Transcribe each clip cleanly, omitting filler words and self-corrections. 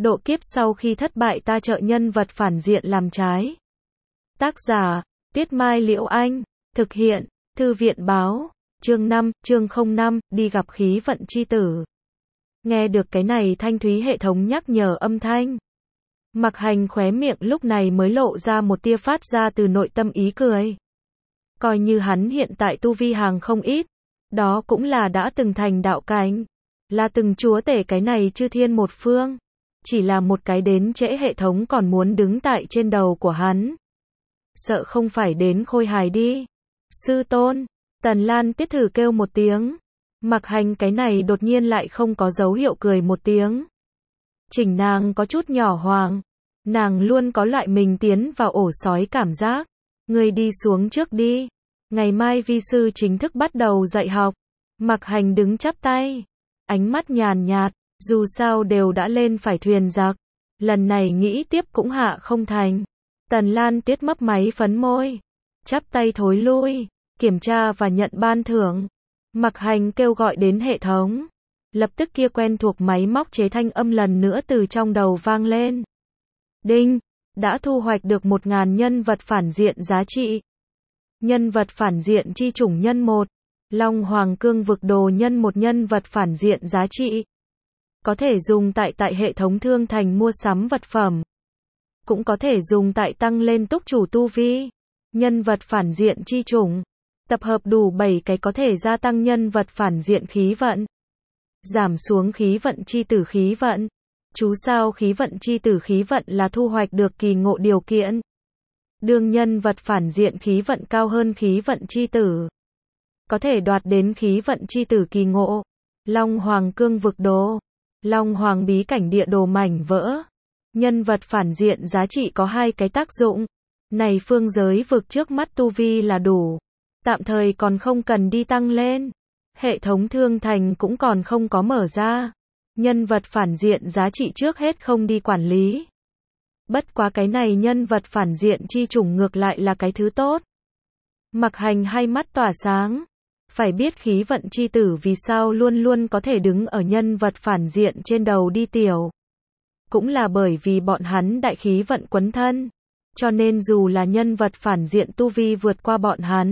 Độ kiếp sau khi thất bại ta trợ nhân vật phản diện làm trái. Tác giả, Tuyết Mai Liễu Anh. Thực hiện, Thư viện báo. Chương 5, chương 05, đi gặp khí vận chi tử. Nghe được cái này thanh thúy hệ thống nhắc nhở âm thanh. Mặc Hành khóe miệng lúc này mới lộ ra một tia phát ra từ nội tâm ý cười. Coi như hắn hiện tại tu vi hàng không ít, đó cũng là đã từng thành đạo cảnh, là từng chúa tể cái này chư thiên một phương. Chỉ là một cái đến trễ hệ thống còn muốn đứng tại trên đầu của hắn. Sợ không phải đến khôi hài đi. Sư tôn, Tần Lan Tiết thử kêu một tiếng. Mặc Hành cái này đột nhiên lại không có dấu hiệu cười một tiếng. Chỉnh nàng có chút nhỏ hoàng. Nàng luôn có loại mình tiến vào ổ sói cảm giác. Ngươi đi xuống trước đi. Ngày mai vi sư chính thức bắt đầu dạy học. Mặc Hành đứng chắp tay. Ánh mắt nhàn nhạt. Dù sao đều đã lên phải thuyền giặc. Lần này nghĩ tiếp cũng hạ không thành. Tần Lan Tiết mấp máy phấn môi. Chắp tay thối lui. Kiểm tra và nhận ban thưởng. Mặc Hành kêu gọi đến hệ thống. Lập tức kia quen thuộc máy móc chế thanh âm lần nữa từ trong đầu vang lên. Đinh, đã thu hoạch được 1000 nhân vật phản diện giá trị. Nhân vật phản diện chi chủng nhân 1. Long Hoàng Cương Vực Đồ nhân 1 nhân vật phản diện giá trị. Có thể dùng tại hệ thống thương thành mua sắm vật phẩm. Cũng có thể dùng tại tăng lên túc chủ tu vi. Nhân vật phản diện chi chủng. Tập hợp đủ 7 cái có thể gia tăng nhân vật phản diện khí vận. Giảm xuống khí vận chi tử khí vận. Chú sao khí vận chi tử khí vận là thu hoạch được kỳ ngộ điều kiện. Đương nhân vật phản diện khí vận cao hơn khí vận chi tử. Có thể đoạt đến khí vận chi tử kỳ ngộ. Long Hoàng Cương Vực Đồ. Long Hoàng bí cảnh địa đồ mảnh vỡ. Nhân vật phản diện giá trị có 2 cái tác dụng. Này phương giới vực trước mắt tu vi là đủ. Tạm thời còn không cần đi tăng lên. Hệ thống thương thành cũng còn không có mở ra. Nhân vật phản diện giá trị trước hết không đi quản lý. Bất quá cái này nhân vật phản diện chi chủng ngược lại là cái thứ tốt. Mặc Hành hai mắt tỏa sáng. Phải biết khí vận chi tử vì sao luôn luôn có thể đứng ở nhân vật phản diện trên đầu đi tiểu. Cũng là bởi vì bọn hắn đại khí vận quấn thân. Cho nên dù là nhân vật phản diện tu vi vượt qua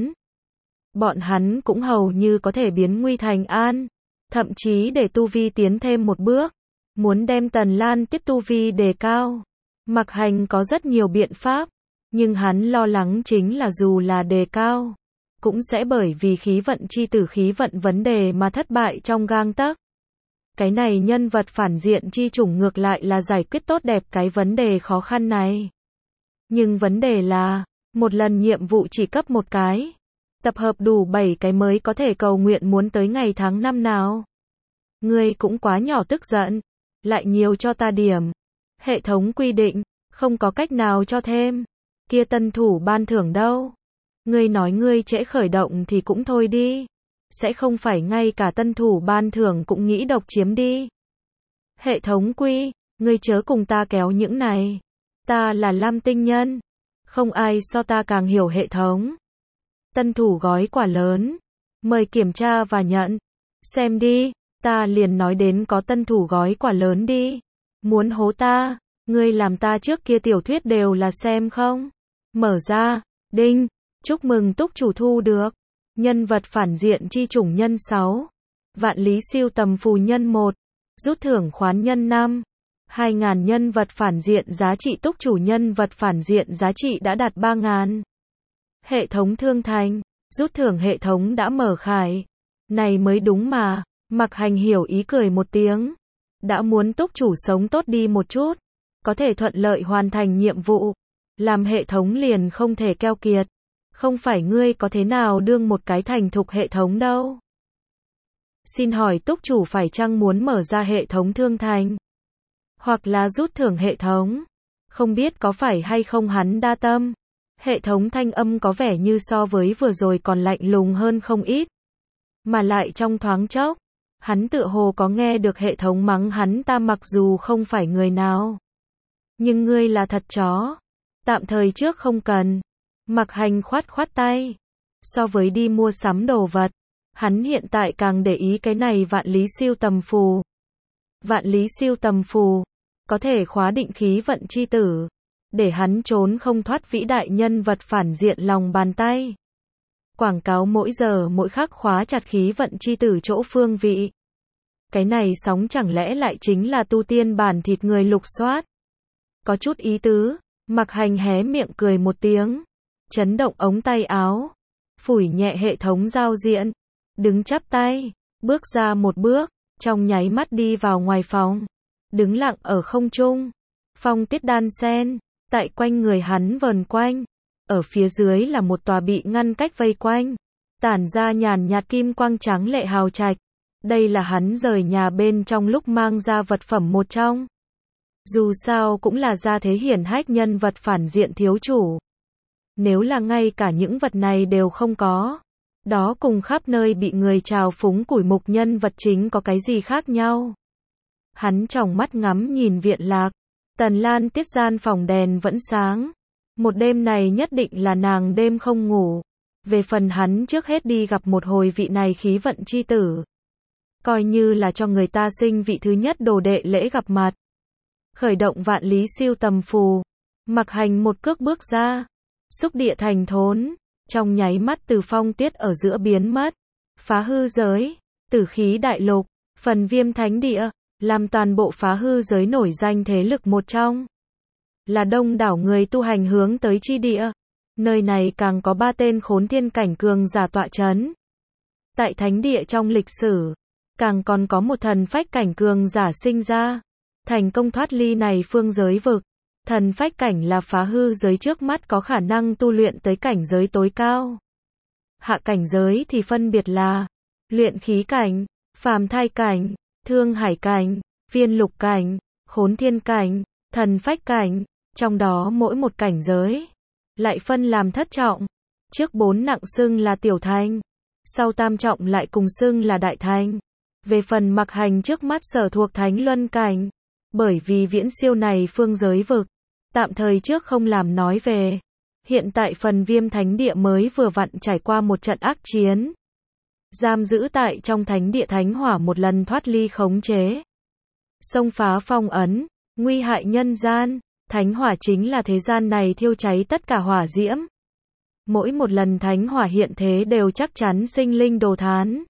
bọn hắn cũng hầu như có thể biến nguy thành an. Thậm chí để tu vi tiến thêm một bước. Muốn đem Tần Lan Tiết tu vi đề cao. Mặc Hành có rất nhiều biện pháp. Nhưng hắn lo lắng chính là dù là đề cao. Cũng sẽ bởi vì khí vận chi tử khí vận vấn đề mà thất bại trong gang tấc. Cái này nhân vật phản diện chi chủng ngược lại là giải quyết tốt đẹp cái vấn đề khó khăn này. Nhưng vấn đề là, một lần nhiệm vụ chỉ cấp một cái. Tập hợp đủ 7 cái mới có thể cầu nguyện muốn tới ngày tháng năm nào. Ngươi cũng quá nhỏ tức giận. Lại nhiều cho ta điểm. Hệ thống quy định, không có cách nào cho thêm. Kia tân thủ ban thưởng đâu. Ngươi nói ngươi trễ khởi động thì cũng thôi đi. Sẽ không phải ngay cả tân thủ ban thưởng cũng nghĩ độc chiếm đi. Hệ thống quy, ngươi chớ cùng ta kéo những này. Ta là Lam Tinh Nhân. Không ai so ta càng hiểu hệ thống. Tân thủ gói quà lớn. Mời kiểm tra và nhận. Xem đi, ta liền nói đến có tân thủ gói quà lớn đi. Muốn hố ta, ngươi làm ta trước kia tiểu thuyết đều là xem không? Mở ra, đinh, chúc mừng túc chủ thu được. Nhân vật phản diện chi chủng nhân 6. Vạn lý siêu tầm phù nhân 1. Rút thưởng khoán nhân 5. 2000 nhân vật phản diện giá trị túc chủ nhân vật phản diện giá trị đã đạt 3000. Hệ thống thương thành, rút thưởng hệ thống đã mở khải. Này mới đúng mà, Mặc Hành hiểu ý cười một tiếng. Đã muốn túc chủ sống tốt đi một chút. Có thể thuận lợi hoàn thành nhiệm vụ. Làm hệ thống liền không thể keo kiệt. Không phải ngươi có thế nào đương một cái thành thục hệ thống đâu. Xin hỏi túc chủ phải chăng muốn mở ra hệ thống thương thành? Hoặc là rút thưởng hệ thống? Không biết có phải hay không hắn đa tâm? Hệ thống thanh âm có vẻ như so với vừa rồi còn lạnh lùng hơn không ít. Mà lại trong thoáng chốc, hắn tựa hồ có nghe được hệ thống mắng hắn ta mặc dù không phải người nào. Nhưng ngươi là thật chó. Tạm thời trước không cần. Mặc Hành khoát khoát tay. So với đi mua sắm đồ vật, hắn hiện tại càng để ý cái này vạn lý siêu tầm phù. Vạn lý siêu tầm phù. có thể khóa định khí vận chi tử, để hắn trốn không thoát vĩ đại nhân vật phản diện lòng bàn tay. Quảng cáo mỗi giờ mỗi khắc khóa chặt khí vận chi tử chỗ phương vị. Cái này sóng chẳng lẽ lại chính là tu tiên bản thịt người lục soát? Có chút ý tứ, Mặc Hành hé miệng cười một tiếng, chấn động ống tay áo, phủi nhẹ hệ thống giao diện, đứng chắp tay, bước ra một bước, trong nháy mắt đi vào ngoài phòng, đứng lặng ở không trung. Phong tiết đan sen, tại quanh người hắn vờn quanh, ở phía dưới là một tòa bị ngăn cách vây quanh, tản ra nhàn nhạt kim quang tráng lệ hào trạch. Đây là hắn rời nhà bên trong lúc mang ra vật phẩm một trong. Dù sao cũng là gia thế hiển hách nhân vật phản diện thiếu chủ. Nếu là ngay cả những vật này đều không có, đó cùng khắp nơi bị người trào phúng củi mục nhân vật chính có cái gì khác nhau. Hắn tròng mắt ngắm nhìn viện lạc, Tần Lan Tiết gian phòng đèn vẫn sáng. Một đêm này nhất định là nàng đêm không ngủ. Về phần hắn trước hết đi gặp một hồi vị này khí vận chi tử, coi như là cho người ta sinh vị thứ nhất đồ đệ lễ gặp mặt. Khởi động vạn lý siêu tầm phù, Mặc Hành một cước bước ra, xúc địa thành thốn, trong nháy mắt từ phong tiết ở giữa biến mất, phá hư giới, tử khí đại lục, phần Viêm thánh địa, làm toàn bộ phá hư giới nổi danh thế lực một trong, là đông đảo người tu hành hướng tới chi địa. Nơi này càng có 3 tên khốn thiên cảnh cường giả tọa chấn. Tại thánh địa trong lịch sử, càng còn có một thần phách cảnh cường giả sinh ra, thành công thoát ly này phương giới vực. Thần phách cảnh là phá hư giới trước mắt có khả năng tu luyện tới cảnh giới tối cao. Hạ cảnh giới thì phân biệt là luyện khí cảnh, phàm thai cảnh, thương hải cảnh, phiên lục cảnh, khốn thiên cảnh, thần phách cảnh, trong đó mỗi một cảnh giới lại phân làm thất trọng. Trước 4 nặng xưng là tiểu thành, sau tam trọng lại cùng xưng là đại thành. Về phần Mặc Hành trước mắt sở thuộc Thánh Luân cảnh, bởi vì viễn siêu này phương giới vực, tạm thời trước không làm nói về. Hiện tại phần Viêm thánh địa mới vừa vặn trải qua một trận ác chiến, giam giữ tại trong thánh địa thánh hỏa một lần thoát ly khống chế, xông phá phong ấn, nguy hại nhân gian. Thánh hỏa chính là thế gian này thiêu cháy tất cả hỏa diễm. Mỗi một lần thánh hỏa hiện thế đều chắc chắn sinh linh đồ thán.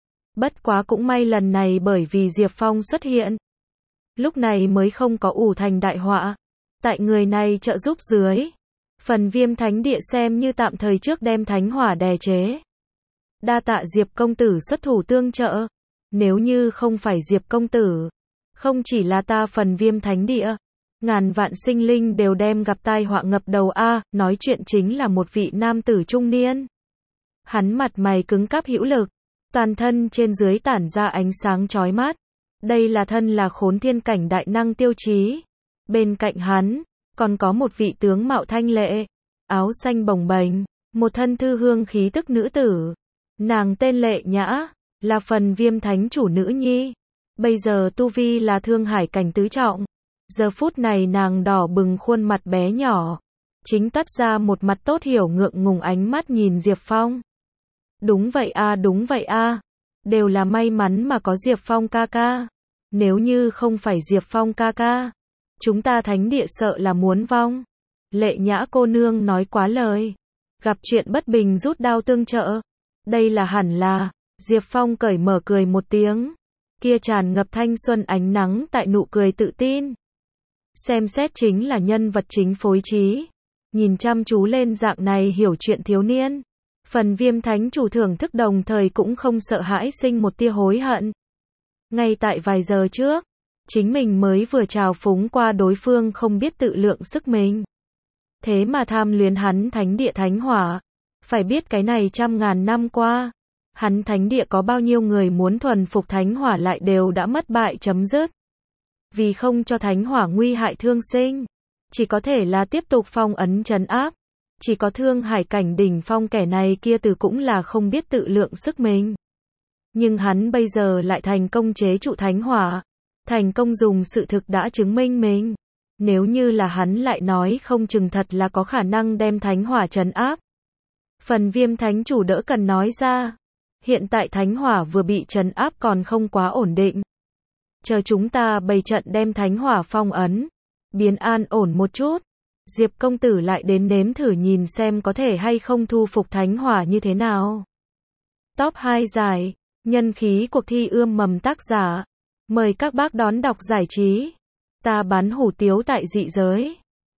Bất quá cũng may lần này bởi vì Diệp Phong xuất hiện, lúc này mới không có ủ thành đại họa. Tại người này trợ giúp dưới, phần Viêm thánh địa xem như tạm thời trước đem thánh hỏa đè chế. Đa tạ Diệp công tử xuất thủ tương trợ. Nếu như không phải Diệp công tử, không chỉ là ta phần Viêm thánh địa, ngàn vạn sinh linh đều đem gặp tai họa ngập đầu a. Nói chuyện chính là một vị nam tử trung niên. Hắn mặt mày cứng cáp hữu lực, toàn thân trên dưới tản ra ánh sáng chói mắt. Đây là thân là khốn thiên cảnh đại năng tiêu chí. Bên cạnh hắn, còn có một vị tướng mạo thanh lệ, áo xanh bồng bềnh, một thân thư hương khí tức nữ tử. Nàng tên Lệ Nhã, là phần Viêm thánh chủ nữ nhi. Bây giờ tu vi là thương hải cảnh tứ trọng. Giờ phút này nàng đỏ bừng khuôn mặt bé nhỏ, chính toát ra một mặt tốt hiểu ngượng ngùng ánh mắt nhìn Diệp Phong. Đúng vậy a, đúng vậy a. Đều là may mắn mà có Diệp Phong ca ca. Nếu như không phải Diệp Phong ca ca, chúng ta thánh địa sợ là muốn vong. Lệ Nhã cô nương nói quá lời. Gặp chuyện bất bình rút đao tương trợ. Đây là hẳn là. Diệp Phong cởi mở cười một tiếng. Kia tràn ngập thanh xuân ánh nắng tại nụ cười tự tin. Xem xét chính là nhân vật chính phối trí. Nhìn chăm chú lên dạng này hiểu chuyện thiếu niên, phần Viêm thánh chủ thưởng thức đồng thời cũng không sợ hãi sinh một tia hối hận. Ngay tại vài giờ trước, chính mình mới vừa trào phúng qua đối phương không biết tự lượng sức mình. Thế mà tham luyến hắn thánh địa thánh hỏa. Phải biết cái này trăm ngàn năm qua, hắn thánh địa có bao nhiêu người muốn thuần phục thánh hỏa lại đều đã mất bại chấm dứt. Vì không cho thánh hỏa nguy hại thương sinh, chỉ có thể là tiếp tục phong ấn trấn áp. Chỉ có thương hải cảnh đỉnh phong kẻ này kia từ cũng là không biết tự lượng sức mình. Nhưng hắn bây giờ lại thành công chế trụ thánh hỏa, thành công dùng sự thực đã chứng minh mình. Nếu như là hắn lại nói không chừng thật là có khả năng đem thánh hỏa trấn áp. Phần Viêm thánh chủ đỡ cần nói ra, hiện tại thánh hỏa vừa bị trấn áp còn không quá ổn định. chờ chúng ta bày trận đem thánh hỏa phong ấn, biến an ổn một chút. Diệp công tử lại đến nếm thử nhìn xem có thể hay không thu phục thánh hỏa như thế nào. Top 2 giải, nhân khí cuộc thi ươm mầm tác giả. Mời các bác đón đọc giải trí. Ta bán hủ tiếu tại dị giới.